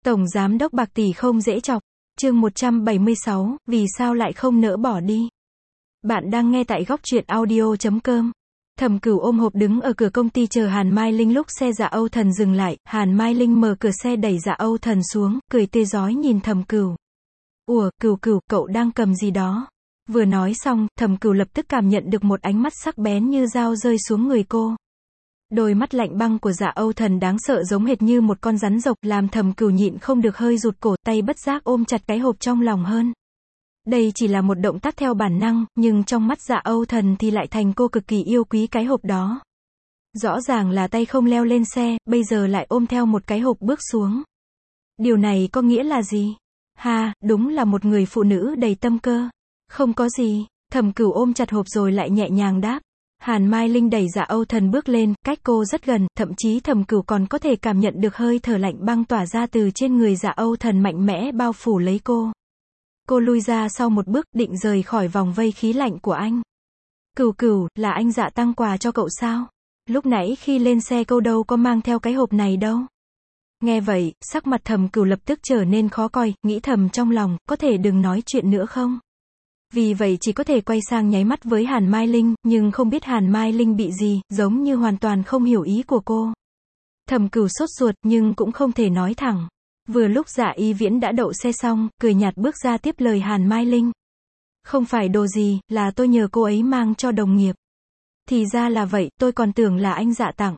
Tổng giám đốc bạc tỷ không dễ chọc. Chương 176, vì sao lại không nỡ bỏ đi? Bạn đang nghe tại góc truyện audio.com. Thẩm Cửu ôm hộp đứng ở cửa công ty chờ Hàn Mai Linh lúc xe Dạ Âu Thần dừng lại, Hàn Mai Linh mở cửa xe đẩy Dạ Âu Thần xuống, cười tươi rói nhìn Thẩm Cửu. Ủa, Cửu, cậu đang cầm gì đó? Vừa nói xong, Thẩm Cửu lập tức cảm nhận được một ánh mắt sắc bén như dao rơi xuống người cô. Đôi mắt lạnh băng của Dạ Âu Thần đáng sợ giống hệt như một con rắn rộc, làm Thẩm Cửu nhịn không được hơi rụt cổ, tay bất giác ôm chặt cái hộp trong lòng hơn. Đây chỉ là một động tác theo bản năng, nhưng trong mắt Dạ Âu Thần thì lại thành cô cực kỳ yêu quý cái hộp đó. Rõ ràng là tay không leo lên xe, bây giờ lại ôm theo một cái hộp bước xuống. Điều này có nghĩa là gì? Ha, đúng là một người phụ nữ đầy tâm cơ. Không có gì, Thẩm Cửu ôm chặt hộp rồi lại nhẹ nhàng đáp. Hàn Mai Linh đẩy Dạ Âu Thần bước lên, cách cô rất gần, thậm chí Thẩm Cửu còn có thể cảm nhận được hơi thở lạnh băng tỏa ra từ trên người Dạ Âu Thần mạnh mẽ bao phủ lấy cô. Cô lui ra sau một bước, định rời khỏi vòng vây khí lạnh của anh. Cửu, là anh Dạ tăng quà cho cậu sao? Lúc nãy khi lên xe cô đâu có mang theo cái hộp này đâu. Nghe vậy, sắc mặt Thẩm Cửu lập tức trở nên khó coi, nghĩ thầm trong lòng, có thể đừng nói chuyện nữa không? Vì vậy chỉ có thể quay sang nháy mắt với Hàn Mai Linh, nhưng không biết Hàn Mai Linh bị gì, giống như hoàn toàn không hiểu ý của cô. Thẩm Cửu sốt ruột, nhưng cũng không thể nói thẳng. Vừa lúc Dạ Y Viễn đã đậu xe xong, cười nhạt bước ra tiếp lời Hàn Mai Linh. Không phải đồ gì, là tôi nhờ cô ấy mang cho đồng nghiệp. Thì ra là vậy, tôi còn tưởng là anh Dạ tặng.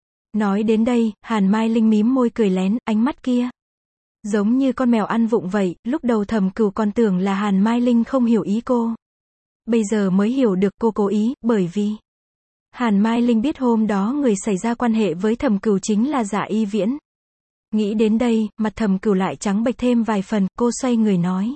Nói đến đây, Hàn Mai Linh mím môi cười lén, ánh mắt kia. Giống như con mèo ăn vụng vậy, lúc đầu Thẩm Cửu còn tưởng là Hàn Mai Linh không hiểu ý cô. Bây giờ mới hiểu được cô cố ý, bởi vì Hàn Mai Linh biết hôm đó người xảy ra quan hệ với Thẩm Cửu chính là Dạ Y Viễn. Nghĩ đến đây, mặt Thẩm Cửu lại trắng bệch thêm vài phần, cô xoay người nói.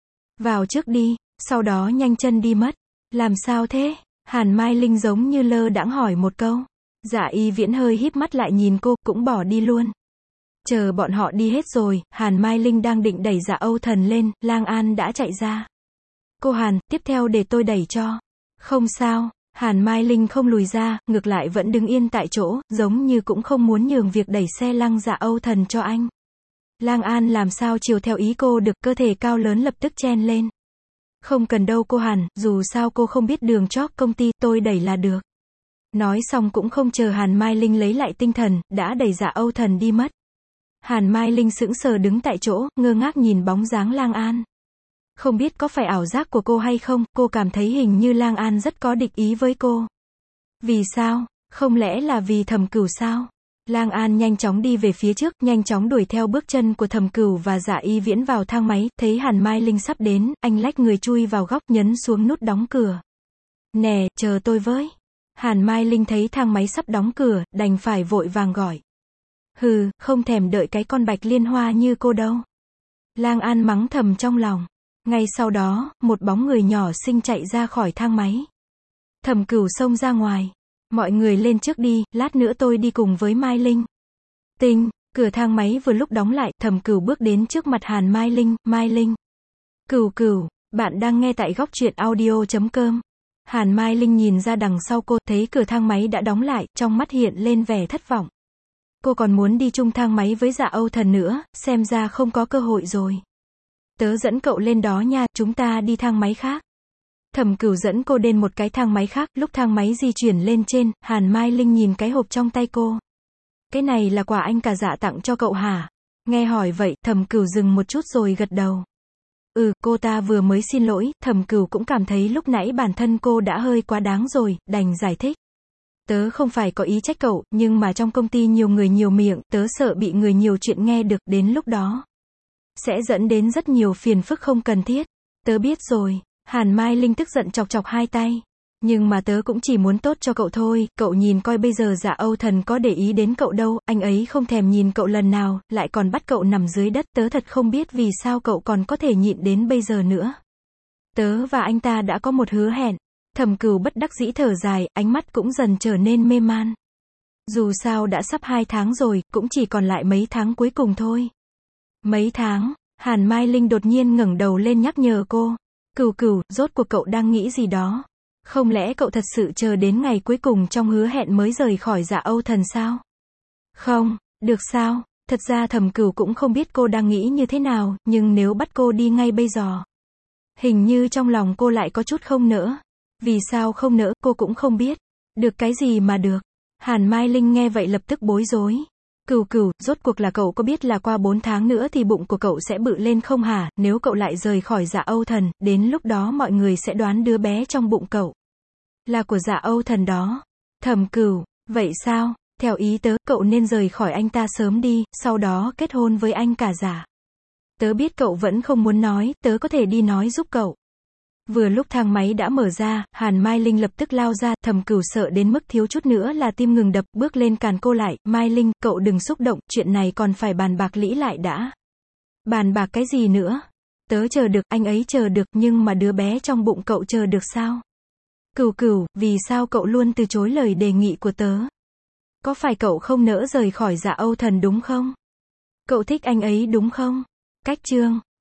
Vào trước đi, sau đó nhanh chân đi mất. Làm sao thế? Hàn Mai Linh giống như lơ đãng hỏi một câu. Dạ Y Viễn hơi híp mắt lại nhìn cô, cũng bỏ đi luôn. Chờ bọn họ đi hết rồi, Hàn Mai Linh đang định đẩy Dạ Âu Thần lên, Lang An đã chạy ra. Cô Hàn, tiếp theo để tôi đẩy cho. Không sao, Hàn Mai Linh không lùi ra, ngược lại vẫn đứng yên tại chỗ, giống như cũng không muốn nhường việc đẩy xe lăng Dạ Âu Thần cho anh. Lang An làm sao chiều theo ý cô được, cơ thể cao lớn lập tức chen lên. Không cần đâu cô Hàn, dù sao cô không biết đường chót công ty, tôi đẩy là được. Nói xong cũng không chờ Hàn Mai Linh lấy lại tinh thần, đã đẩy Dạ Âu Thần đi mất. Hàn Mai Linh sững sờ đứng tại chỗ, ngơ ngác nhìn bóng dáng Lang An. Không biết có phải ảo giác của cô hay không, cô cảm thấy hình như Lang An rất có địch ý với cô. Vì sao? Không lẽ là vì Thẩm Cửu sao? Lang An nhanh chóng đi về phía trước, nhanh chóng đuổi theo bước chân của Thẩm Cửu và Dạ Y Viễn vào thang máy, thấy Hàn Mai Linh sắp đến, anh lách người chui vào góc nhấn xuống nút đóng cửa. Nè, chờ tôi với. Hàn Mai Linh thấy thang máy sắp đóng cửa, đành phải vội vàng gọi. Hừ, không thèm đợi cái con Bạch Liên Hoa như cô đâu. Lang An mắng thầm trong lòng. Ngay sau đó, một bóng người nhỏ xinh chạy ra khỏi thang máy. Thẩm Cửu xông ra ngoài. Mọi người lên trước đi, lát nữa tôi đi cùng với Mai Linh. Cửa thang máy vừa lúc đóng lại, Thẩm Cửu bước đến trước mặt Hàn Mai Linh, Mai Linh. Cửu, bạn đang nghe tại góc truyện audio.com. Hàn Mai Linh nhìn ra đằng sau cô, thấy cửa thang máy đã đóng lại, trong mắt hiện lên vẻ thất vọng. Cô còn muốn đi chung thang máy với Dạ Âu Thần nữa, xem ra không có cơ hội rồi. Tớ dẫn cậu lên đó nha, chúng ta đi thang máy khác. Thẩm Cửu dẫn cô đến một cái thang máy khác, lúc thang máy di chuyển lên trên, Hàn Mai Linh nhìn cái hộp trong tay cô. Cái này là quà anh cả Dạ tặng cho cậu hả? Nghe hỏi vậy, Thẩm Cửu dừng một chút rồi gật đầu. Cô ta vừa mới xin lỗi, Thẩm Cửu cũng cảm thấy lúc nãy bản thân cô đã hơi quá đáng rồi, đành giải thích. Tớ không phải có ý trách cậu, nhưng mà trong công ty nhiều người nhiều miệng, tớ sợ bị người nhiều chuyện nghe được, đến lúc đó sẽ dẫn đến rất nhiều phiền phức không cần thiết. Tớ biết rồi. Hàn Mai Linh tức giận chọc chọc hai tay. Nhưng mà tớ cũng chỉ muốn tốt cho cậu thôi, cậu nhìn coi bây giờ Dạ Âu Thần có để ý đến cậu đâu, anh ấy không thèm nhìn cậu lần nào, lại còn bắt cậu nằm dưới đất, tớ thật không biết vì sao cậu còn có thể nhịn đến bây giờ nữa. Tớ và anh ta đã có một hứa hẹn. Thẩm Cửu bất đắc dĩ thở dài, ánh mắt cũng dần trở nên mê man. Dù sao đã sắp 2 tháng rồi, cũng chỉ còn lại mấy tháng cuối cùng thôi. Mấy tháng? Hàn Mai Linh đột nhiên ngẩng đầu lên nhắc nhở cô. Cửu, rốt cuộc cậu đang nghĩ gì đó? Không lẽ cậu thật sự chờ đến ngày cuối cùng trong hứa hẹn mới rời khỏi Dạ Âu Thần sao? Không, được sao? Thật ra Thẩm Cửu cũng không biết cô đang nghĩ như thế nào, nhưng nếu bắt cô đi ngay bây giờ, hình như trong lòng cô lại có chút không nỡ. Vì sao không nỡ, cô cũng không biết. Được cái gì mà được. Hàn Mai Linh nghe vậy lập tức bối rối. Cửu Cửu, rốt cuộc là cậu có biết là qua 4 tháng nữa thì bụng của cậu sẽ bự lên không hả? Nếu cậu lại rời khỏi Dạ Âu Thần, đến lúc đó mọi người sẽ đoán đứa bé trong bụng cậu là của Dạ Âu Thần đó. Thẩm Cửu, vậy sao? Theo ý tớ, cậu nên rời khỏi anh ta sớm đi, sau đó kết hôn với anh cả Dạ. Tớ biết cậu vẫn không muốn nói, tớ có thể đi nói giúp cậu. Vừa lúc thang máy đã mở ra, Hàn Mai Linh lập tức lao ra, Thẩm Cửu sợ đến mức thiếu chút nữa là tim ngừng đập, bước lên cản cô lại, Mai Linh, cậu đừng xúc động, chuyện này còn phải bàn bạc lỹ lại đã. Bàn bạc cái gì nữa? Tớ chờ được, anh ấy chờ được, nhưng mà đứa bé trong bụng cậu chờ được sao? Cửu Cửu, vì sao cậu luôn từ chối lời đề nghị của tớ? Có phải cậu không nỡ rời khỏi Dạ Âu Thần đúng không? Cậu thích anh ấy đúng không? Cách chương